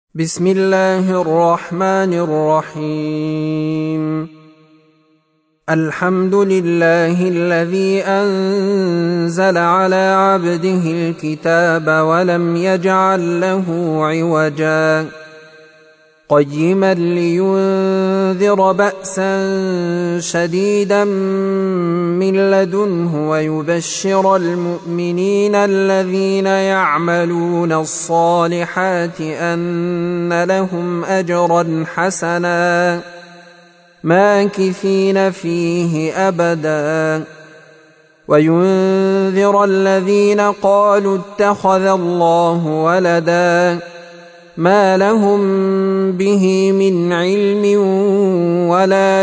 بسم الله الرحمن الرحيم. الحمد لله الذي أنزل على عبده الكتاب ولم يجعل له عوجا قيما لينذر بأسا شديدا من لدنه ويبشر المؤمنين الذين يعملون الصالحات أن لهم أجرا حسنا ماكثين فيه أبدا وينذر الذين قالوا اتخذ الله ولدا ما لهم به من علم ولا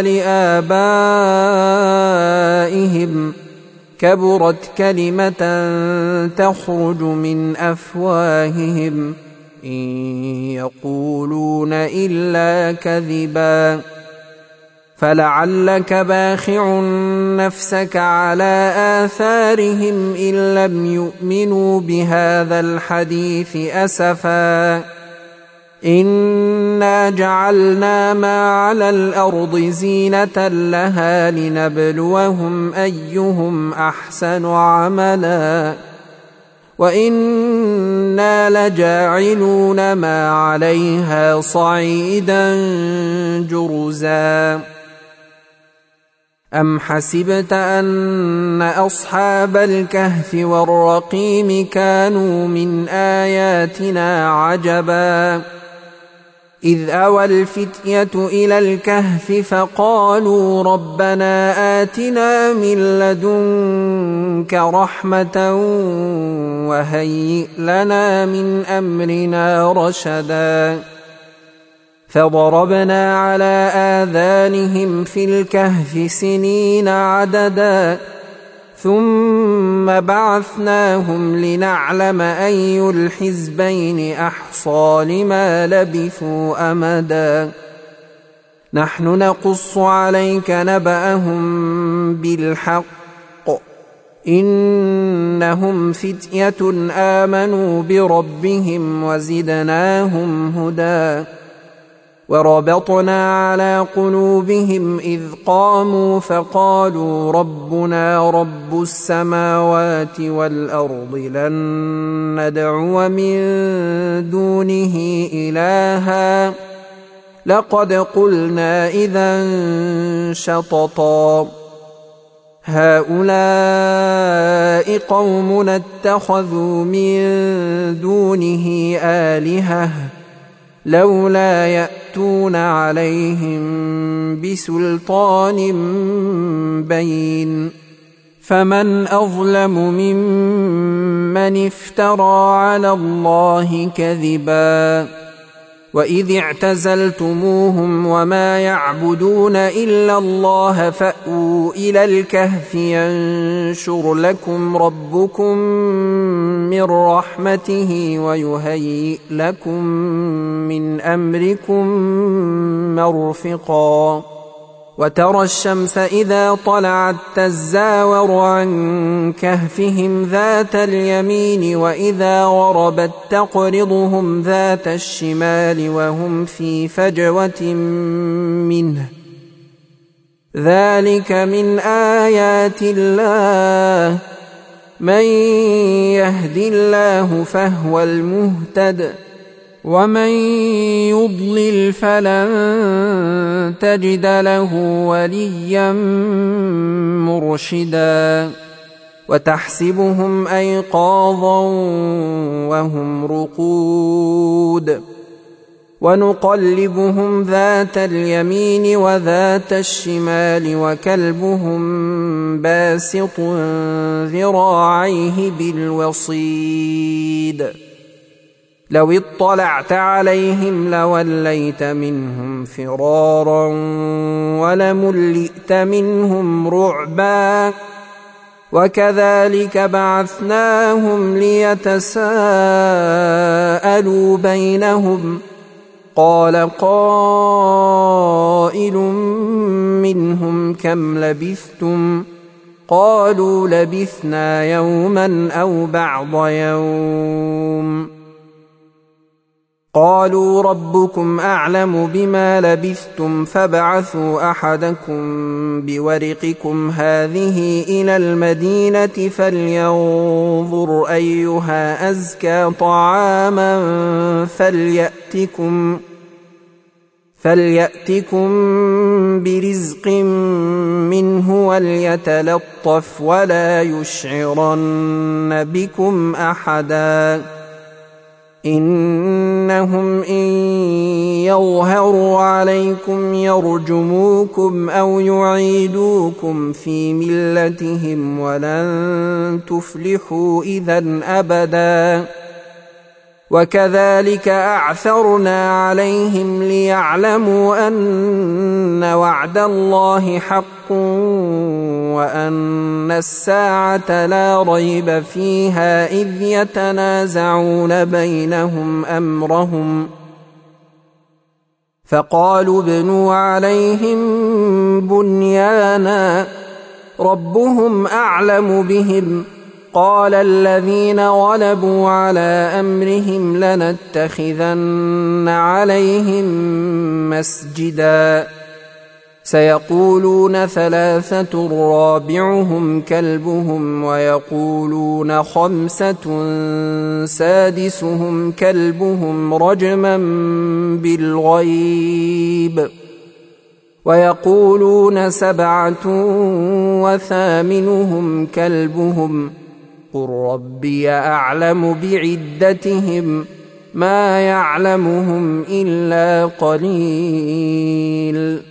لآبائهم كبرت كلمة تخرج من أفواههم إن يقولون إلا كذبا فلعلك باخع نفسك على آثارهم إن لم يؤمنوا بهذا الحديث أسفا إنا جعلنا ما على الأرض زينة لها لنبلوهم أيهم أحسن عملا وإنا لجاعلون ما عليها صعيدا جرزا أم حسبت أن أصحاب الكهف والرقيم كانوا من آياتنا عجبا إذ أوى الفتية إلى الكهف فقالوا ربنا آتنا من لدنك رحمة وهيئ لنا من أمرنا رشدا فضربنا على آذانهم في الكهف سنين عددا ثم بعثناهم لنعلم أي الحزبين أحصى لما لبثوا أمدا نحن نقص عليك نبأهم بالحق إنهم فتية آمنوا بربهم وزدناهم هدى وربطنا على قلوبهم إذ قاموا فقالوا ربنا رب السماوات والأرض لن ندعو من دونه إلها لقد قلنا إذا شططا هؤلاء قومنا اتخذوا من دونه آلهة لولا يأتون عليهم بسلطان بين فمن أظلم ممن افترى على الله كذبا وإذ اعتزلتموهم وما يعبدون إلا الله فأووا إلى الكهف ينشر لكم ربكم من رحمته ويهيئ لكم من أمركم مرفقا وترى الشمس إذا طلعت تزاور عن كهفهم ذات اليمين وإذا غربت تقرضهم ذات الشمال وهم في فجوة منه ذلك من آيات الله من يهد الله فهو المهتد ومن يضلل فلن تجد له وليا مرشدا وتحسبهم أيقاظا وهم رقود ونقلبهم ذات اليمين وذات الشمال وكلبهم باسط ذراعيه بالوصيد لو اطلعت عليهم لوليت منهم فرارا ولملئت منهم رعبا وكذلك بعثناهم ليتساءلوا بينهم قال قائل منهم كم لبثتم قالوا لبثنا يوما أو بعض يوم قالوا ربكم أعلم بما لبثتم فابعثوا أحدكم بورقكم هذه إلى المدينة فلينظر أيها أزكى طعاما فليأتكم برزق منه وليتلطف ولا يشعرن بكم أحدا إنهم إن يظهروا عليكم يرجموكم أو يعيدوكم في ملتهم ولن تفلحوا إذا أبدا وكذلك أعثرنا عليهم ليعلموا أن وعد الله حق وأن الساعة لا ريب فيها إذ يتنازعون بينهم أمرهم فقالوا ابنوا عليهم بنيانا ربهم أعلم بهم قال الذين غلبوا على أمرهم لنتخذن عليهم مسجدا سيقولون ثلاثة رابعهم كلبهم ويقولون خمسة سادسهم كلبهم رجما بالغيب ويقولون سبعة وثامنهم كلبهم قل ربي أعلم بعدتهم ما يعلمهم إلا قليل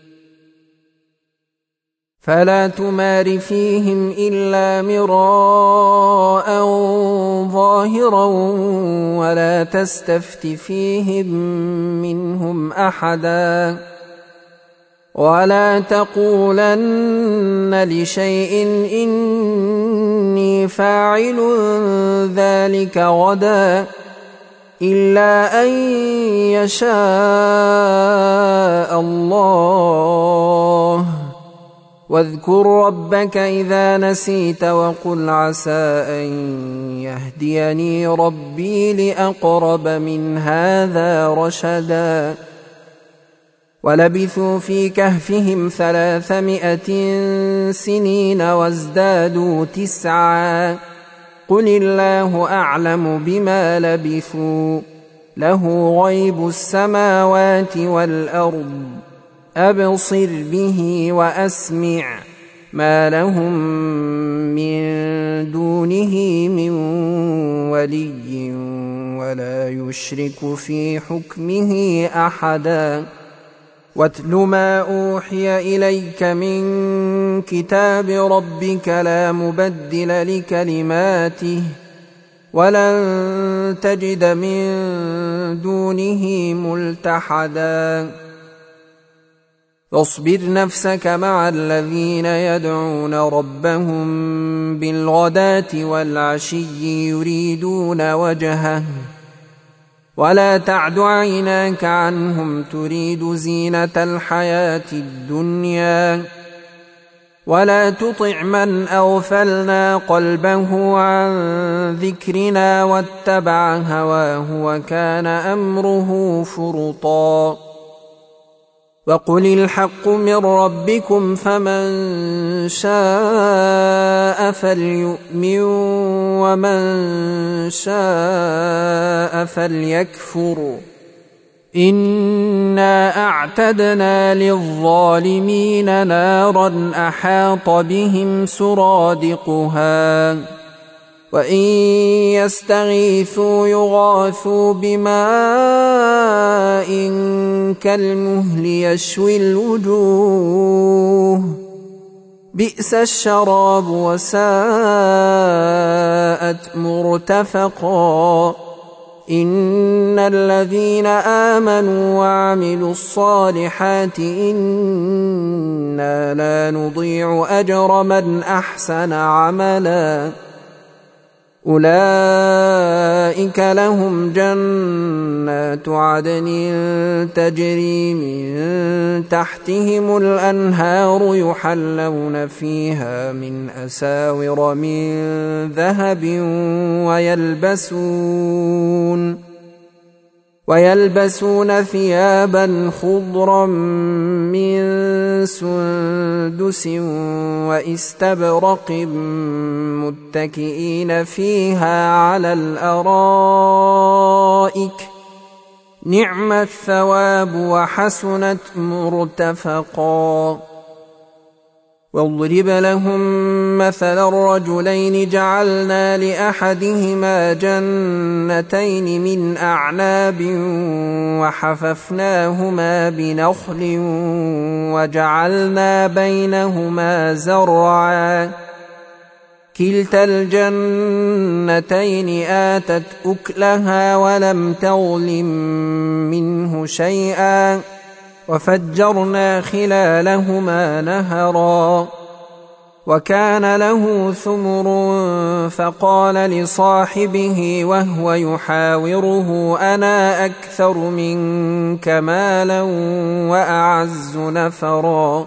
فلا تمار فيهم إلا مراء ظاهرا ولا تستفت فيهم منهم أحدا ولا تقولن لشيء إني فاعل ذلك غدا إلا أن يشاء الله واذكر ربك إذا نسيت وقل عسى أن يهديني ربي لأقرب من هذا رشدا ولبثوا في كهفهم 300 سنين وازدادوا 9 قل الله أعلم بما لبثوا له غيب السماوات والأرض أبصر به وأسمع ما لهم من دونه من ولي ولا يشرك في حكمه أحدا واتل ما أوحي إليك من كتاب ربك لا مبدل لكلماته ولن تجد من دونه ملتحدا واصبر نفسك مع الذين يدعون ربهم بالغداة والعشي يريدون وجهه ولا تعد عيناك عنهم تريد زينة الحياة الدنيا ولا تطع من أغفلنا قلبه عن ذكرنا واتبع هواه وكان أمره فرطا وقل الحق من ربكم فمن شاء فليؤمن ومن شاء فليكفر إنا أعتدنا للظالمين نارا أحاط بهم سرادقها وإن يستغيثوا يغاثوا بماء كالمهل يشوي الوجوه بئس الشراب وساءت مرتفقا إن الذين آمنوا وعملوا الصالحات إنا لا نضيع أجر من أحسن عملا أولئك لهم جنات عدن تجري من تحتهم الأنهار يحلون فيها من أساور من ويلبسون ثيابا خضرا من سندس واستبرق متكئين فيها على الأرائك نعم الثواب وحسنت مرتفقا. واضرب لهم مثل الرجلين جعلنا لأحدهما جنتين من أعناب وحففناهما بنخل وجعلنا بينهما زرعا كلتا الجنتين آتت أكلها ولم تظلم منه شيئا وفجرنا خلالهما نهرا وكان له ثمر فقال لصاحبه وهو يحاوره أنا أكثر منك مالا وأعز نفرا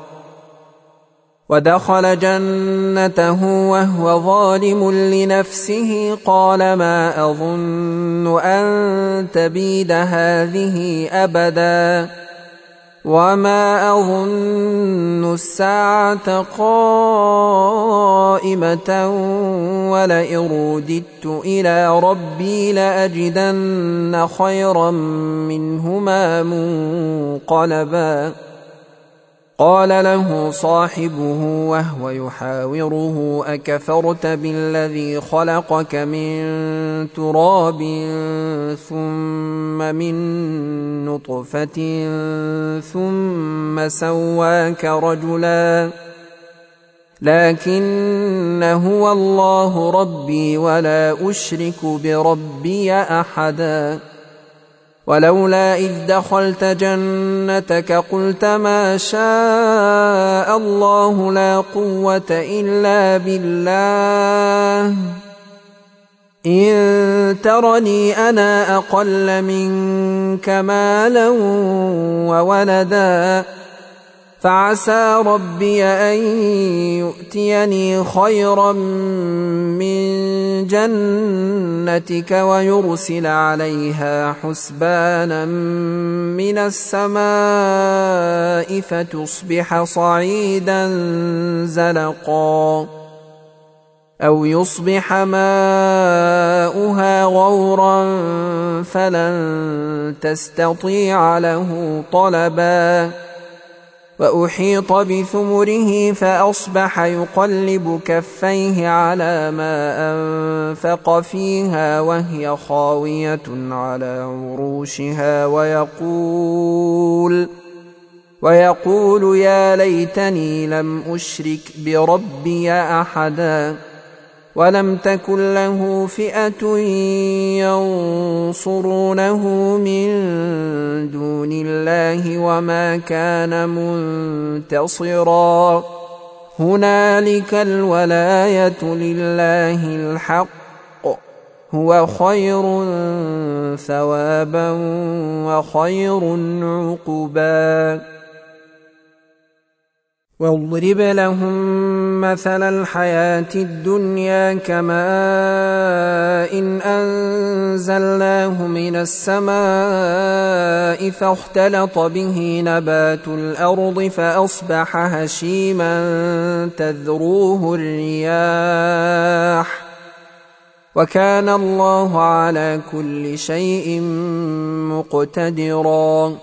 ودخل جنته وهو ظالم لنفسه قال ما أظن أن تبيد هذه أبدا وما أظن الساعة قائمة ولئن رددت إلى ربي لأجدن خيرا منهما منقلبا. قال له صاحبه وهو يحاوره أكفرت بالذي خلقك من تراب ثم من نطفة ثم سواك رجلا لكن هو الله ربي ولا أشرك بربي أحدا. ولولا إذ دخلت جنتك قلت ما شاء الله لا قوة إلا بالله إن ترني أنا أقل منك مالا وولدا فعسى ربي أن يؤتيني خيرا من جنتك ويرسل عليها حسبانا من السماء فتصبح صعيدا زلقا أو يصبح ماؤها غورا فلن تستطيع له طلبا. وأحيط بثمره فأصبح يقلب كفيه على ما أنفق فيها وهي خاوية على عروشها ويقول يا ليتني لم أشرك بربي أحدا ولم تكن له فئة ينصرونه من دون الله وما كان منتصرا. هنالك الولاية لله الحق هو خير ثوابا وخير عقبا. واضرب لهم مثل الحياة الدنيا كماء إن أنزلناه من السماء فاختلط به نبات الأرض فأصبح هشيما تذروه الرياح وكان الله على كل شيء مقتدرا.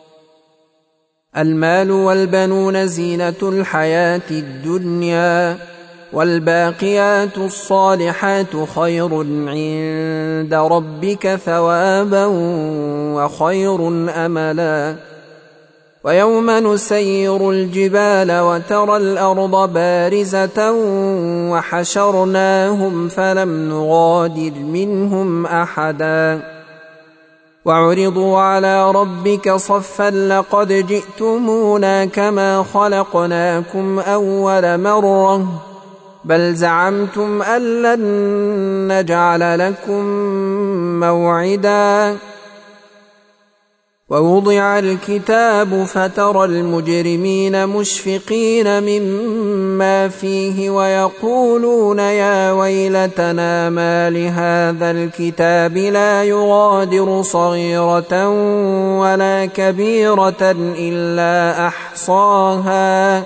المال والبنون زينة الحياة الدنيا والباقيات الصالحات خير عند ربك ثوابا وخير أملا. ويوم نسير الجبال وترى الأرض بارزة وحشرناهم فلم نغادر منهم أحدا وعرضوا على ربك صفا لقد جئتمونا كما خلقناكم أول مرة بل زعمتم أن لن نجعل لكم موعدا ووضع الكتاب فترى المجرمين مشفقين مما فيه ويقولون يا ويلتنا ما لهذا الكتاب لا يغادر صغيرة ولا كبيرة إلا أحصاها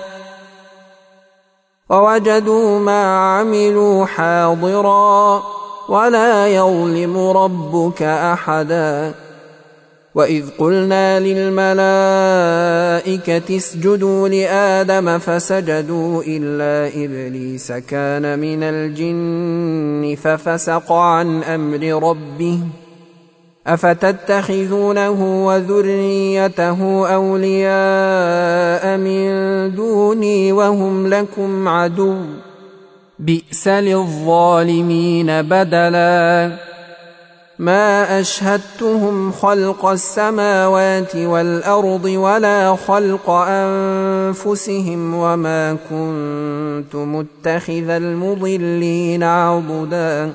ووجدوا ما عملوا حاضرا ولا يظلم ربك أحدا وإذ قلنا للملائكة اسجدوا لآدم فسجدوا إلا إبليس كان من الجن ففسق عن أمر ربه أفتتخذونه وذريته أولياء من دوني وهم لكم عدو بئس للظالمين بدلا ما أشهدتهم خلق السماوات والأرض ولا خلق أنفسهم وما كنت متخذ المضلين عضدا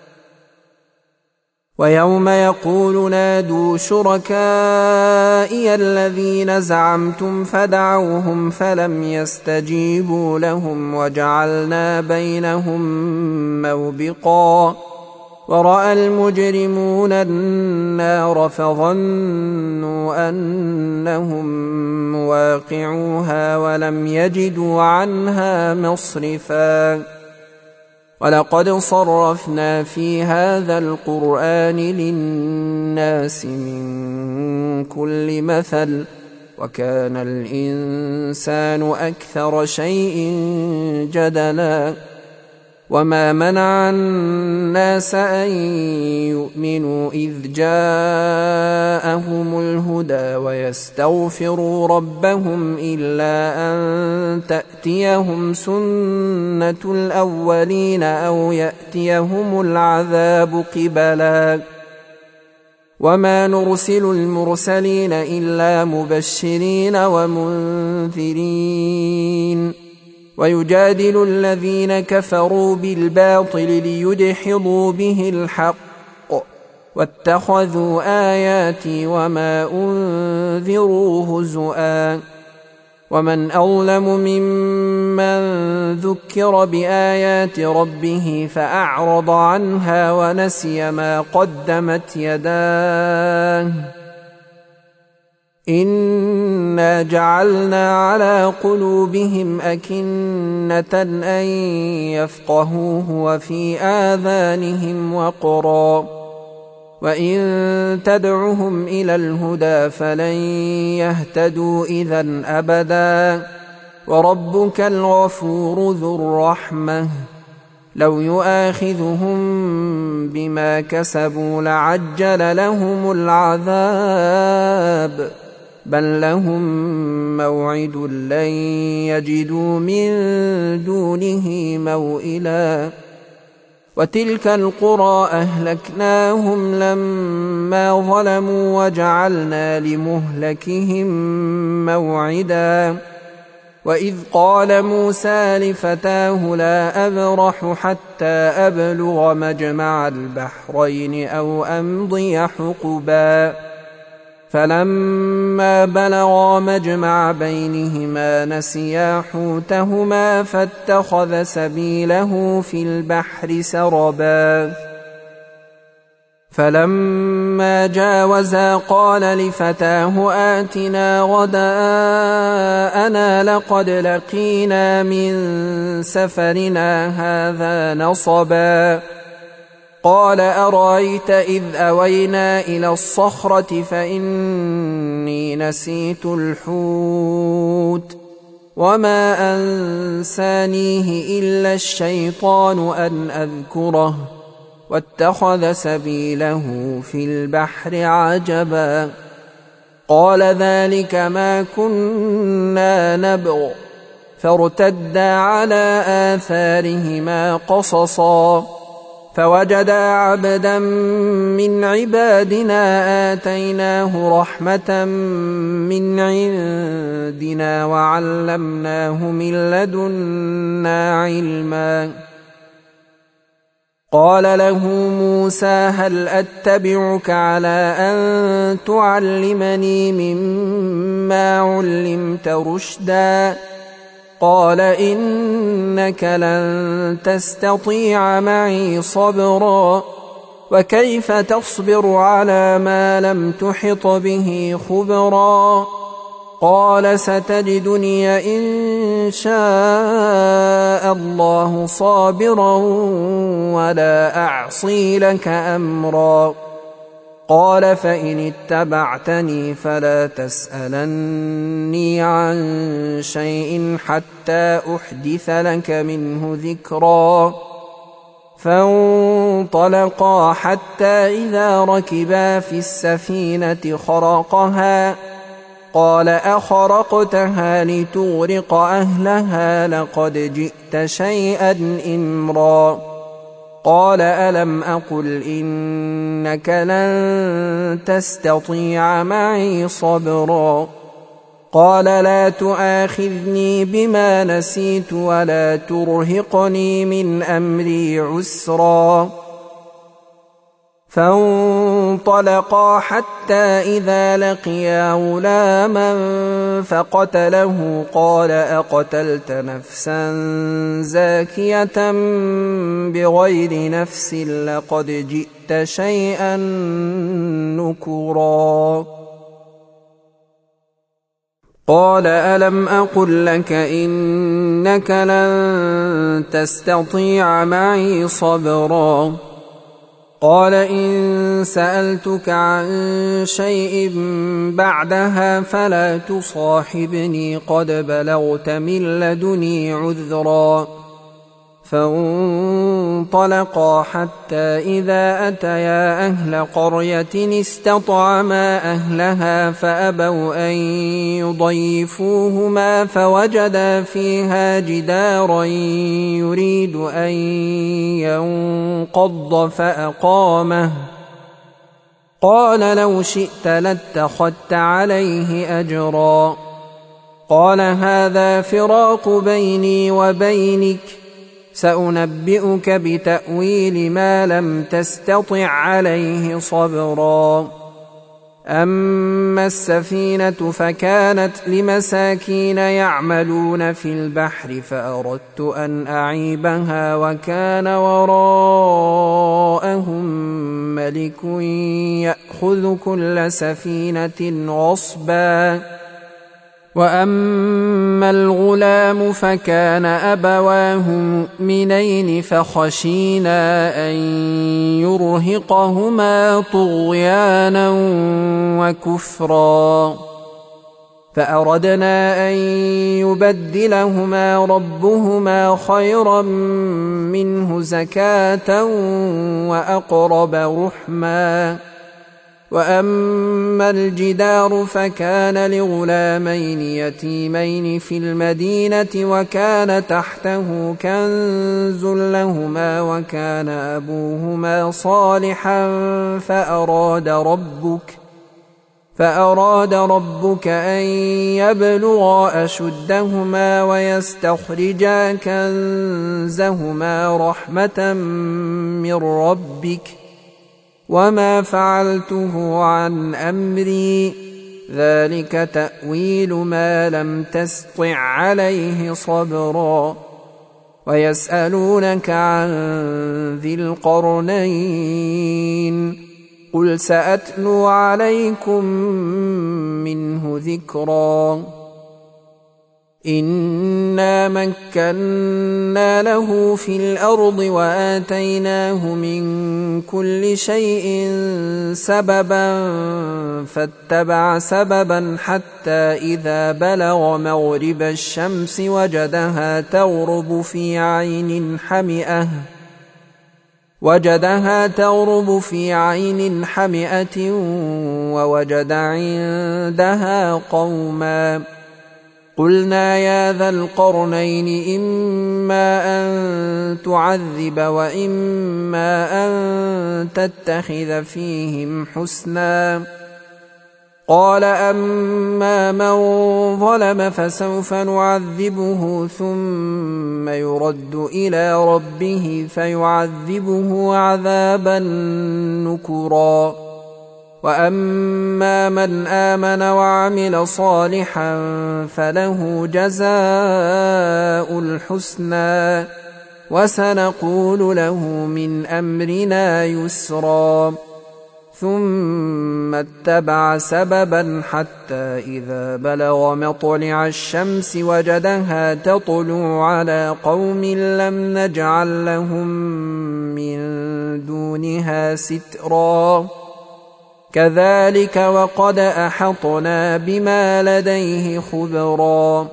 ويوم يقول نادوا شركائي الذين زعمتم فدعوهم فلم يستجيبوا لهم وجعلنا بينهم موبقا ورأى المجرمون النار فظنوا أنهم مواقعوها ولم يجدوا عنها مصرفا ولقد صرفنا في هذا القرآن للناس من كل مثل وكان الإنسان أكثر شيء جدلا وما منع الناس أن يؤمنوا إذ جاءهم الهدى ويستغفروا ربهم إلا أن تأتيهم سنة الأولين أو يأتيهم العذاب قبلا وما نرسل المرسلين إلا مبشرين ومنذرين ويجادل الذين كفروا بالباطل ليدحضوا به الحق واتخذوا آياتي وما أنذروا هزؤا ومن أظلم ممن ذكر بآيات ربه فأعرض عنها ونسي ما قدمت يداه إنا جعلنا على قلوبهم أكنة أن يفقهوه وفي آذانهم وقرا وإن تدعهم إلى الهدى فلن يهتدوا إذا أبدا وربك الغفور ذو الرحمة لو يؤاخذهم بما كسبوا لعجل لهم العذاب بل لهم موعد لن يجدوا من دونه موئلا وتلك القرى أهلكناهم لما ظلموا وجعلنا لمهلكهم موعدا وإذ قال موسى لفتاه لا أبرح حتى أبلغ مجمع البحرين أو أمضي حقبا فلما بلغا مجمع بينهما نسيا حوتهما فاتخذ سبيله في البحر سربا فلما جاوزا قال لفتاه آتنا غداءنا لقد لقينا من سفرنا هذا نصبا قال أرأيت إذ أوينا إلى الصخرة فإني نسيت الحوت وما أنسانيه إلا الشيطان أن أذكره واتخذ سبيله في البحر عجبا قال ذلك ما كنا نبغ فارتدا على آثارهما قصصا فوجدا عبدا من عبادنا آتيناه رحمة من عندنا وعلمناه من لدنا علما قال له موسى هل أتبعك على أن تعلمني مما علمت رشدا قال إنك لن تستطيع معي صبرا وكيف تصبر على ما لم تحط به خبرا قال ستجدني إن شاء الله صابرا ولا أعصي لك أمرا قال فإن اتبعتني فلا تسألني عن شيء حتى أحدث لك منه ذكرا فانطلقا حتى إذا ركبا في السفينة خرقها قال أخرقتها لتغرق أهلها لقد جئت شيئا إمرا قال ألم أقل إنك لن تستطيع معي صبرا قال لا تؤاخذني بما نسيت ولا ترهقني من أمري عسرا فانطلقا حتى إذا لقيا غلاما فقتله قال أقتلت نفسا زاكية بغير نفس لقد جئت شيئا نكرا قال ألم أقل لك إنك لن تستطيع معي صبرا قال إن سألتك عن شيء بعدها فلا تصاحبني قد بلغت من لدني عذرا فانطلقا حتى إذا أتيا أهل قرية استطعما أهلها فأبوا أن يضيفوهما فوجدا فيها جدارا يريد أن ينقض فأقامه قال لو شئت لاتخذت عليه أجرا قال هذا فراق بيني وبينك سأنبئك بتأويل ما لم تستطع عليه صبرا أما السفينة فكانت لمساكين يعملون في البحر فأردت أن أعيبها وكان وراءهم ملك يأخذ كل سفينة غصبا وأما الغلام فكان أبواه مؤمنين فخشينا أن يرهقهما طغيانا وكفرا فأردنا أن يبدلهما ربهما خيرا منه زكاة وأقرب رحما وأما الجدار فكان لغلامين يتيمين في المدينة وكان تحته كنز لهما وكان أبوهما صالحا فأراد ربك أن يبلغا أشدهما ويستخرجا كنزهما رحمة من ربك وما فعلته عن أمري ذلك تأويل ما لم تسطع عليه صبرا ويسألونك عن ذي القرنين قل سأتلو عليكم منه ذكرا إنا مكنا له في الأرض وآتيناه من كل شيء سببا فاتبع سببا حتى إذا بلغ مغرب الشمس وجدها تغرب في عين حمئة ووجد عندها قوما قلنا يا ذا القرنين إما أن تعذب وإما أن تتخذ فيهم حسنا قال أما من ظلم فسوف نعذبه ثم يرد إلى ربه فيعذبه عذابا نكرا وأما من آمن وعمل صالحا فله جزاء الحسنى وسنقول له من أمرنا يسرا ثم اتبع سببا حتى إذا بلغ مطلع الشمس وجدها تطلع على قوم لم نجعل لهم من دونها سترا كذلك وقد أحطنا بما لديه خبرا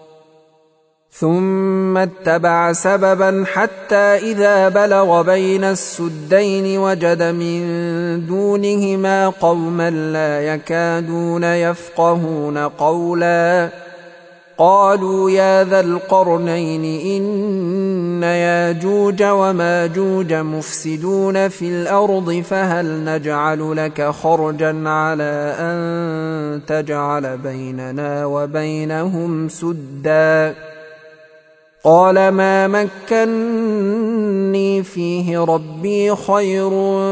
ثم اتبع سببا حتى إذا بلغ بين السدين وجد من دونهما قوما لا يكادون يفقهون قولا قالوا يا ذا القرنين إن ياجوج وماجوج مفسدون في الأرض فهل نجعل لك خرجا على أن تجعل بيننا وبينهم سدا قال ما مكنني فيه ربي خير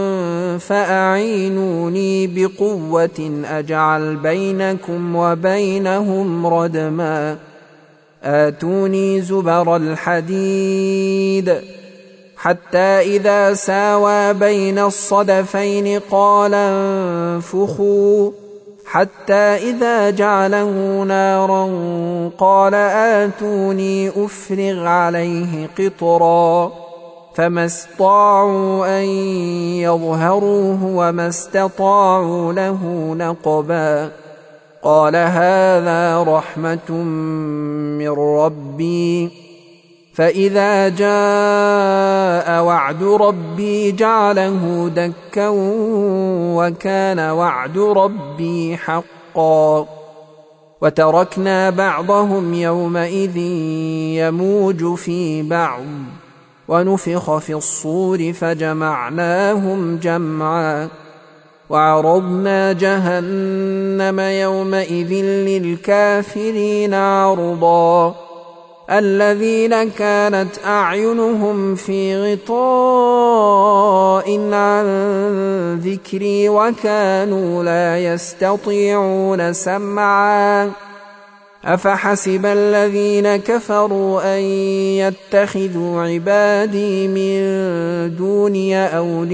فأعينوني بقوة أجعل بينكم وبينهم ردما آتوني زبر الحديد حتى إذا ساوى بين الصدفين قال انفخوا حتى إذا جعله نارا قال آتوني أفرغ عليه قطرا فما استطاعوا أن يظهروه وما استطاعوا له نقبا قال هذا رحمة من ربي فإذا جاء وعد ربي جعله دكا وكان وعد ربي حقا وتركنا بعضهم يومئذ يموج في بعض ونفخ في الصور فجمعناهم جمعا وعرضنا جهنم يومئذ للكافرين عرضا الذين كانت أعينهم في غطاء عن ذكري وكانوا لا يستطيعون سمعا أفحسب الذين كفروا أن يتخذوا عبادي من دوني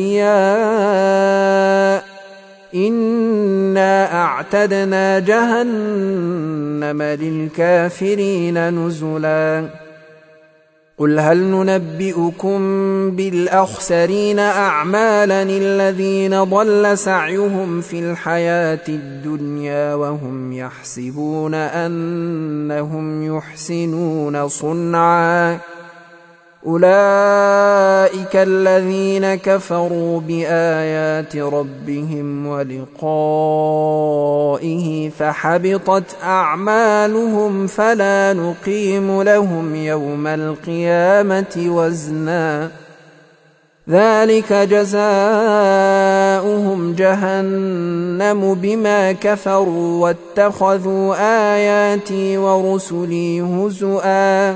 أولياء إنا أعتدنا جهنم للكافرين نزلا قل هل ننبئكم بالأخسرين أعمالا الذين ضل سعيهم في الحياة الدنيا وهم يحسبون أنهم يحسنون صنعا أولئك الذين كفروا بآيات ربهم ولقائه فحبطت أعمالهم فلا نقيم لهم يوم القيامة وزنا ذلك جزاؤهم جهنم بما كفروا واتخذوا آياتي ورسلي هزؤا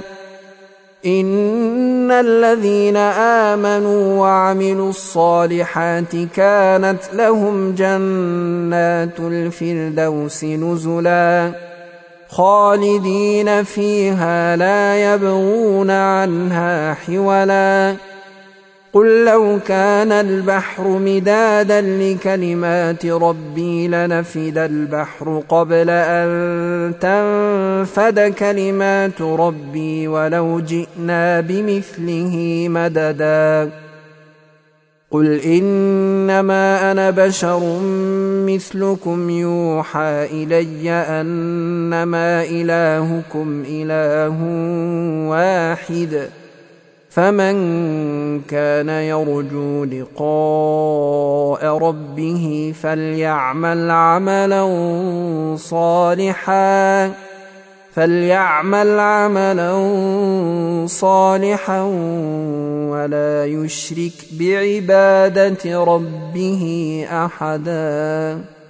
إن الذين آمنوا وعملوا الصالحات كانت لهم جنات الفردوس نزلا خالدين فيها لا يبغون عنها حولا قل لو كان البحر مدادا لكلمات ربي لنفد البحر قبل أن تنفد كلمات ربي ولو جئنا بمثله مددا قل إنما أنا بشر مثلكم يوحى إلي أنما إلهكم إله واحد فمن كان يرجو لقاء ربه فليعمل عملا صالحا ولا يشرك بعبادة ربه أحدا.